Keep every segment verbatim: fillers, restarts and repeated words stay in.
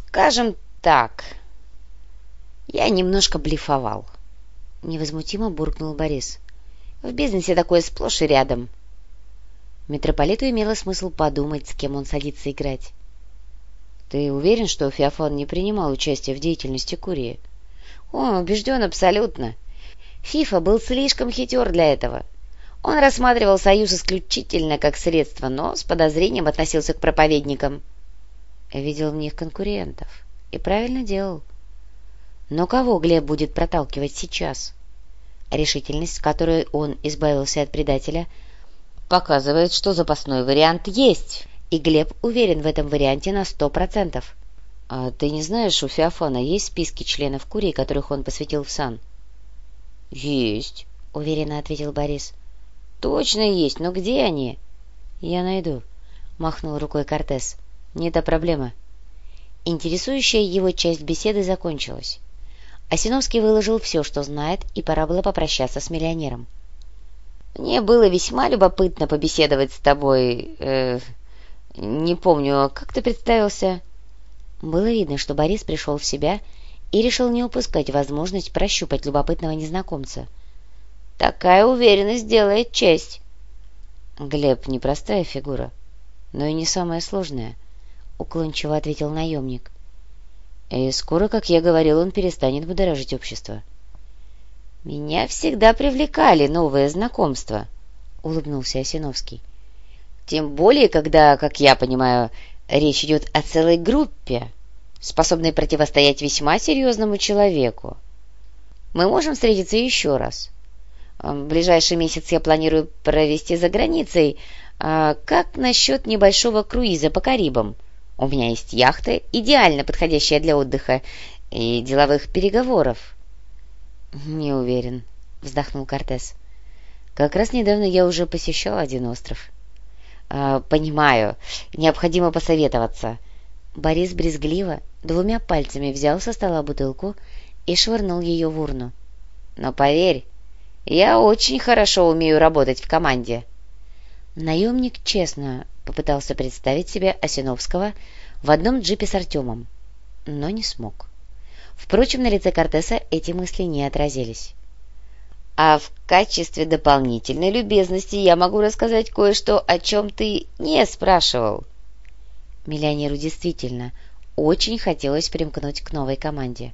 Скажем так, я немножко блефовал. Невозмутимо буркнул Борис. В бизнесе такое сплошь и рядом. Митрополиту имело смысл подумать, с кем он садится играть. Ты уверен, что Феофан не принимал участия в деятельности Курии? Он убежден абсолютно. Фифа был слишком хитер для этого. Он рассматривал союз исключительно как средство, но с подозрением относился к проповедникам. Видел в них конкурентов. И правильно делал. Но кого Глеб будет проталкивать сейчас? Решительность, с которой он избавился от предателя, показывает, что запасной вариант есть, и Глеб уверен в этом варианте на сто процентов. А ты не знаешь, у Феофана есть списки членов Курии, которых он посвятил в сан? — Есть, — уверенно ответил Борис. — Точно есть, но где они? — Я найду, — махнул рукой Кортес. — Не та проблема. Интересующая его часть беседы закончилась. Осиновский выложил все, что знает, и пора было попрощаться с миллионером. — Мне было весьма любопытно побеседовать с тобой. Э, не помню, как ты представился? Было видно, что Борис пришел в себя и решил не упускать возможность прощупать любопытного незнакомца. — Такая уверенность делает честь. — Глеб непростая фигура, но и не самая сложная, — уклончиво ответил наемник. — И скоро, как я говорил, он перестанет будоражить общество. — Меня всегда привлекали новые знакомства, — улыбнулся Осиновский. — Тем более, когда, как я понимаю, речь идет о целой группе, способной противостоять весьма серьезному человеку. Мы можем встретиться еще раз. В ближайший месяц я планирую провести за границей. А как насчет небольшого круиза по Карибам? У меня есть яхта, идеально подходящая для отдыха и деловых переговоров. — Не уверен, — вздохнул Кортес. — Как раз недавно я уже посещал один остров. А, — Понимаю, необходимо посоветоваться. Борис брезгливо двумя пальцами взял со стола бутылку и швырнул ее в урну. — Но поверь, я очень хорошо умею работать в команде. Наемник честно попытался представить себе Осиновского в одном джипе с Артемом, но не смог. Впрочем, на лице Кортеса эти мысли не отразились. — А в качестве дополнительной любезности я могу рассказать кое-что, о чем ты не спрашивал. Миллионеру действительно очень хотелось примкнуть к новой команде.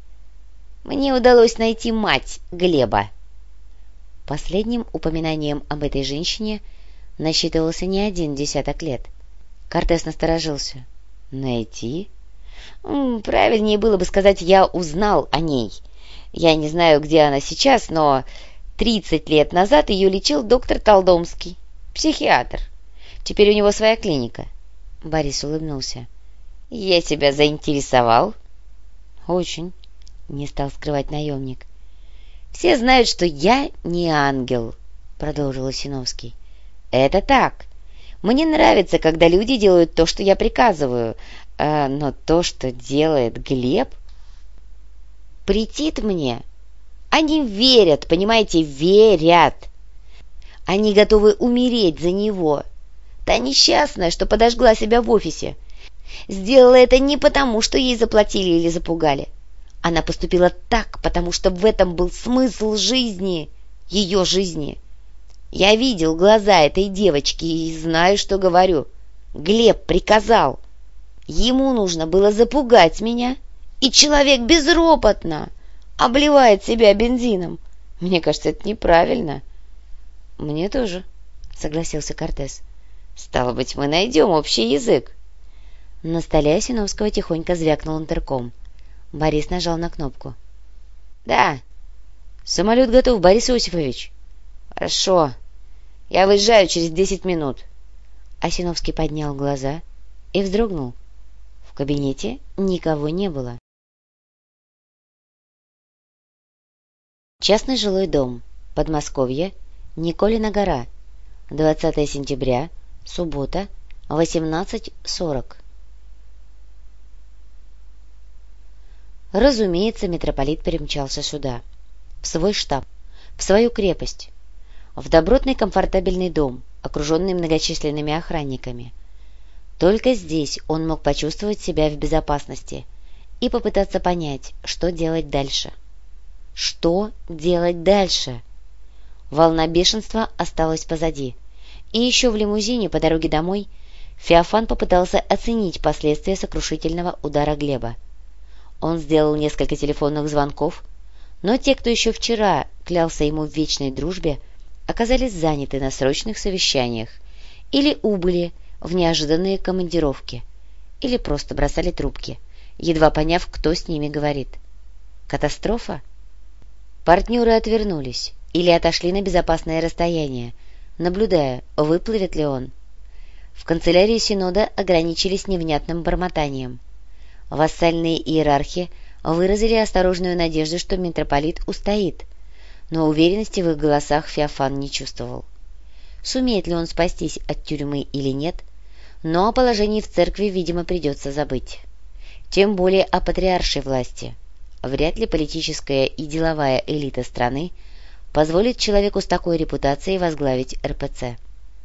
— Мне удалось найти мать Глеба. Последним упоминанием об этой женщине насчитывался не один десяток лет. Кортес насторожился. — Найти? — Правильнее было бы сказать, я узнал о ней. Я не знаю, где она сейчас, но тридцать лет назад ее лечил доктор Толдомский, психиатр. Теперь у него своя клиника. Борис улыбнулся. — Я тебя заинтересовал? — Очень, — не стал скрывать наемник. — Все знают, что я не ангел, — продолжил Осиновский. — Это так. Мне нравится, когда люди делают то, что я приказываю, а, но то, что делает Глеб, претит мне. Они верят, понимаете, верят. Они готовы умереть за него. Та несчастная, что подожгла себя в офисе, сделала это не потому, что ей заплатили или запугали. Она поступила так, потому что в этом был смысл жизни, ее жизни. Я видел глаза этой девочки и знаю, что говорю. Глеб приказал. Ему нужно было запугать меня, и человек безропотно обливает себя бензином. Мне кажется, это неправильно. — Мне тоже, — согласился Кортес. — Стало быть, мы найдем общий язык. На столе Осиновского тихонько звякнул интерком. Борис нажал на кнопку. — Да. — Самолет готов, Борис Иосифович. — Хорошо. Я выезжаю через десять минут. Осиновский поднял глаза и вздрогнул. В кабинете никого не было. Частный жилой дом. Подмосковье. Николина гора. двадцатое сентября. Суббота. восемнадцать сорок. Разумеется, митрополит перемчался сюда, в свой штаб, в свою крепость, в добротный комфортабельный дом, окруженный многочисленными охранниками. Только здесь он мог почувствовать себя в безопасности и попытаться понять, что делать дальше. Что делать дальше? Волна бешенства осталась позади, и еще в лимузине по дороге домой Феофан попытался оценить последствия сокрушительного удара Глеба. Он сделал несколько телефонных звонков, но те, кто еще вчера клялся ему в вечной дружбе, оказались заняты на срочных совещаниях или убыли в неожиданные командировки, или просто бросали трубки, едва поняв, кто с ними говорит. Катастрофа? Партнеры отвернулись или отошли на безопасное расстояние, наблюдая, выплывет ли он. В канцелярии Синода ограничились невнятным бормотанием. Вассальные иерархи выразили осторожную надежду, что митрополит устоит, но уверенности в их голосах Феофан не чувствовал. Сумеет ли он спастись от тюрьмы или нет, но о положении в церкви, видимо, придется забыть. Тем более о патриаршей власти. Вряд ли политическая и деловая элита страны позволит человеку с такой репутацией возглавить эр пэ цэ.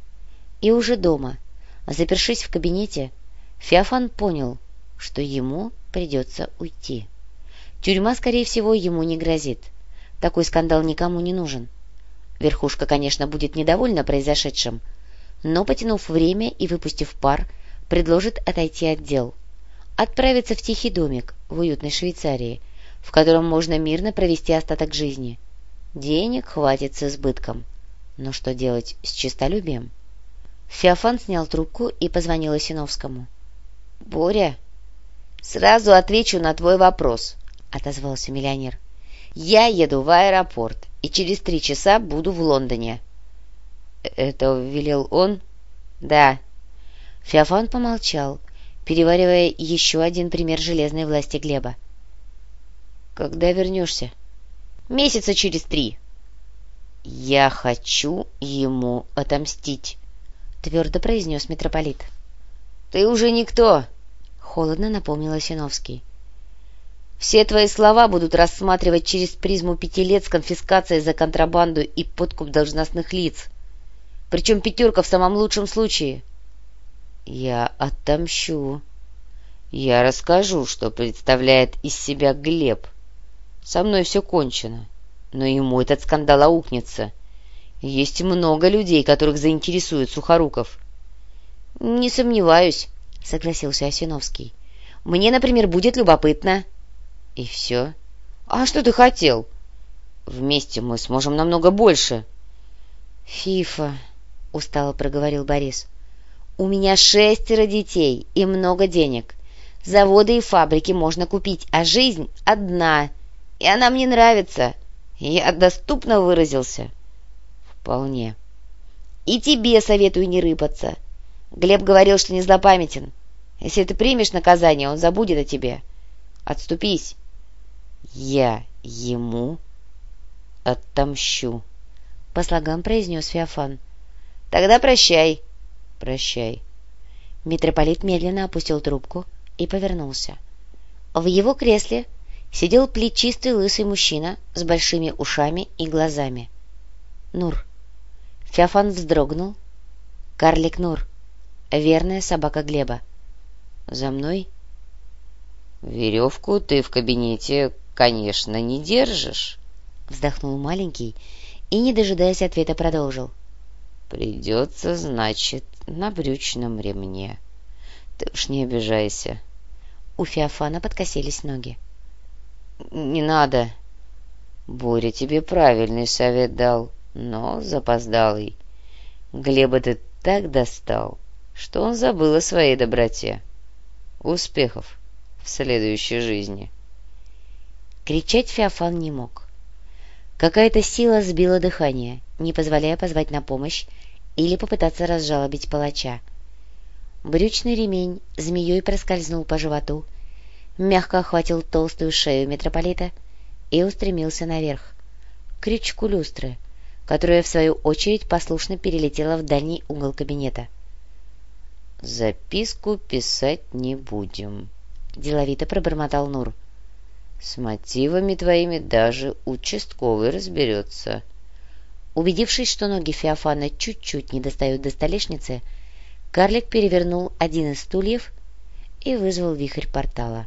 И уже дома, запершись в кабинете, Феофан понял, что ему придется уйти. Тюрьма, скорее всего, ему не грозит. Такой скандал никому не нужен. Верхушка, конечно, будет недовольна произошедшим, но, потянув время и выпустив пар, предложит отойти от дел, отправиться в тихий домик в уютной Швейцарии, в котором можно мирно провести остаток жизни. Денег хватит с избытком. Но что делать с честолюбием? Феофан снял трубку и позвонил Осиновскому. — Боря, сразу отвечу на твой вопрос, — отозвался миллионер. — Я еду в аэропорт и через три часа буду в Лондоне. — Это велел он? — Да. Феофан помолчал, переваривая еще один пример железной власти Глеба. — Когда вернешься? — Месяца через три. — Я хочу ему отомстить, — твердо произнес митрополит. — Ты уже никто, — холодно напомнил Осиновский. — Все твои слова будут рассматривать через призму пяти лет с конфискацией за контрабанду и подкуп должностных лиц. Причем пятерка в самом лучшем случае. — Я отомщу. Я расскажу, что представляет из себя Глеб. Со мной все кончено, но ему этот скандал аукнется. Есть много людей, которых заинтересует Сухоруков. — Не сомневаюсь, — согласился Осиновский. — Мне, например, будет любопытно. — И все? — А что ты хотел? — Вместе мы сможем намного больше. — Фифа, — устало проговорил Борис. — У меня шестеро детей и много денег. Заводы и фабрики можно купить, а жизнь одна, и она мне нравится. Я доступно выразился? — Вполне. — И тебе советую не рыпаться. Глеб говорил, что не злопамятен. Если ты примешь наказание, он забудет о тебе. Отступись. — Я ему отомщу, — по слогам произнес Феофан. — Тогда прощай. — Прощай. Митрополит медленно опустил трубку и повернулся. В его кресле сидел плечистый лысый мужчина с большими ушами и глазами. Нур. Феофан вздрогнул. Карлик Нур. Верная собака Глеба. За мной? Веревку ты в кабинете, конечно, не держишь, вздохнул маленький и, не дожидаясь ответа, продолжил. Придется, значит, на брючном ремне. Ты уж не обижайся. У Феофана подкосились ноги. Не надо. Боря тебе правильный совет дал, но запоздалый. Глеба ты так достал, что он забыл о своей доброте. Успехов в следующей жизни. Кричать Феофан не мог. Какая-то сила сбила дыхание, не позволяя позвать на помощь или попытаться разжалобить палача. Брючный ремень змеей проскользнул по животу, мягко охватил толстую шею митрополита и устремился наверх, к крючку люстры, которая, в свою очередь, послушно перелетела в дальний угол кабинета. — Записку писать не будем, — деловито пробормотал Нур. — С мотивами твоими даже участковый разберется. Убедившись, что ноги Феофана чуть-чуть не достают до столешницы, Карлик перевернул один из стульев и вызвал вихрь портала.